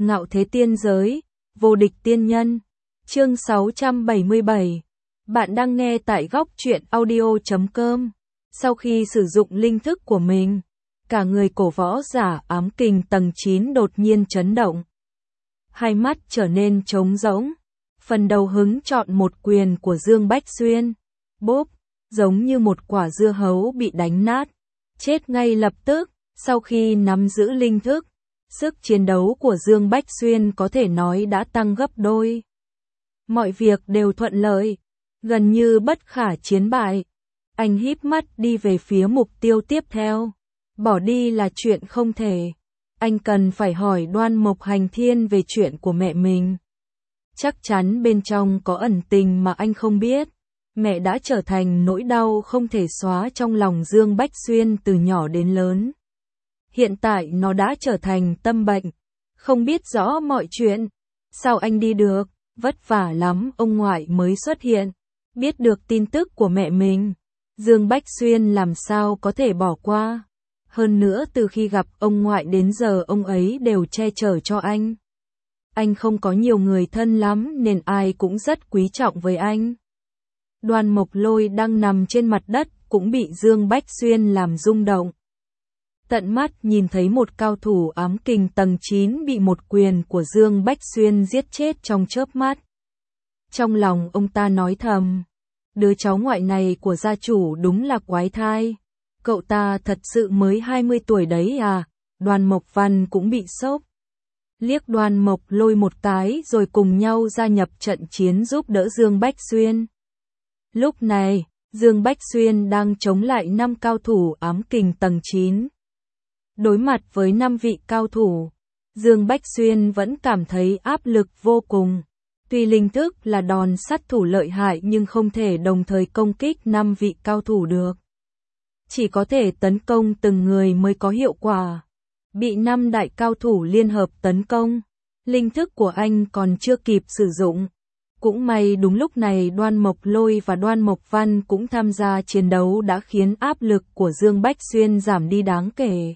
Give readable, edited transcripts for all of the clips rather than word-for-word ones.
Ngạo thế tiên giới, vô địch tiên nhân. Chương 677. Bạn đang nghe tại góc truyện audio.com. Sau khi sử dụng linh thức của mình, cả người cổ võ giả ám kình tầng 9 đột nhiên chấn động. Hai mắt trở nên trống rỗng. Phần đầu hứng chọn một quyền của Dương Bách Xuyên. Bốp, giống như một quả dưa hấu bị đánh nát. Chết ngay lập tức. Sau khi nắm giữ linh thức, sức chiến đấu của Dương Bách Xuyên có thể nói đã tăng gấp đôi. Mọi việc đều thuận lợi, gần như bất khả chiến bại. Anh híp mắt đi về phía mục tiêu tiếp theo. Bỏ đi là chuyện không thể. Anh cần phải hỏi Đoan Mộc Hành Thiên về chuyện của mẹ mình. Chắc chắn bên trong có ẩn tình mà anh không biết. Mẹ đã trở thành nỗi đau không thể xóa trong lòng Dương Bách Xuyên từ nhỏ đến lớn. Hiện tại nó đã trở thành tâm bệnh, không biết rõ mọi chuyện. Sao anh đi được, vất vả lắm ông ngoại mới xuất hiện, biết được tin tức của mẹ mình. Dương Bách Xuyên làm sao có thể bỏ qua. Hơn nữa từ khi gặp ông ngoại đến giờ ông ấy đều che chở cho anh. Anh không có nhiều người thân lắm nên ai cũng rất quý trọng với anh. Đoan Mộc Lôi đang nằm trên mặt đất cũng bị Dương Bách Xuyên làm rung động. Tận mắt nhìn thấy một cao thủ ám kình tầng 9 bị một quyền của Dương Bách Xuyên giết chết trong chớp mắt. Trong lòng ông ta nói thầm, đứa cháu ngoại này của gia chủ đúng là quái thai. Cậu ta thật sự mới 20 tuổi đấy à? Đoan Mộc Văn cũng bị sốc. Liếc Đoan Mộc Lôi một cái rồi cùng nhau gia nhập trận chiến giúp đỡ Dương Bách Xuyên. Lúc này, Dương Bách Xuyên đang chống lại 5 cao thủ ám kình tầng 9. Đối mặt với 5 vị cao thủ, Dương Bách Xuyên vẫn cảm thấy áp lực vô cùng. Tuy linh thức là đòn sát thủ lợi hại nhưng không thể đồng thời công kích 5 vị cao thủ được. Chỉ có thể tấn công từng người mới có hiệu quả. Bị 5 đại cao thủ liên hợp tấn công, linh thức của anh còn chưa kịp sử dụng. Cũng may đúng lúc này Đoan Mộc Lôi và Đoan Mộc Văn cũng tham gia chiến đấu đã khiến áp lực của Dương Bách Xuyên giảm đi đáng kể.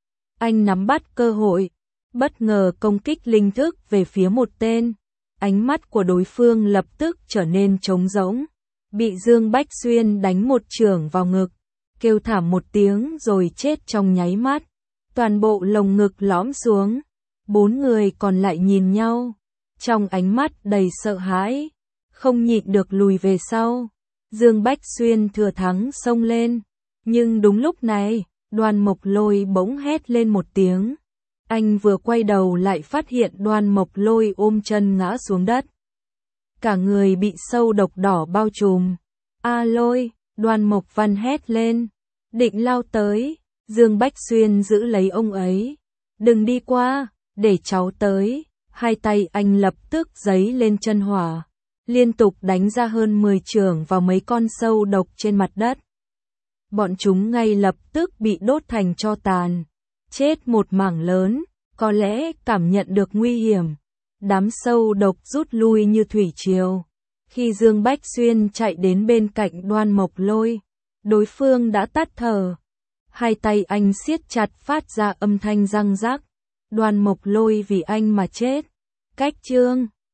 Anh nắm bắt cơ hội, bất ngờ công kích linh thức về phía một tên. Ánh mắt của đối phương lập tức trở nên trống rỗng. Bị Dương Bách Xuyên đánh một chưởng vào ngực, kêu thảm một tiếng rồi chết trong nháy mắt. Toàn bộ lồng ngực lõm xuống. 4 người còn lại nhìn nhau, trong ánh mắt đầy sợ hãi, không nhịn được lùi về sau. Dương Bách Xuyên thừa thắng xông lên, nhưng đúng lúc này, Đoan Mộc Lôi bỗng hét lên một tiếng. Anh vừa quay đầu lại phát hiện Đoan Mộc Lôi ôm chân ngã xuống đất. Cả người bị sâu độc đỏ bao trùm. A Lôi, Đoan Mộc Văn hét lên, định lao tới. Dương Bách Xuyên giữ lấy ông ấy. Đừng đi qua, để cháu tới. Hai tay anh lập tức giấy lên chân hỏa, liên tục đánh ra hơn 10 chưởng vào mấy con sâu độc trên mặt đất. Bọn chúng ngay lập tức bị đốt thành tro tàn, chết một mảng lớn, có lẽ cảm nhận được nguy hiểm. Đám sâu độc rút lui như thủy triều. Khi Dương Bách Xuyên chạy đến bên cạnh Đoan Mộc Lôi, đối phương đã tắt thở. Hai tay anh siết chặt phát ra âm thanh răng rắc. Đoan Mộc Lôi vì anh mà chết. Cách chương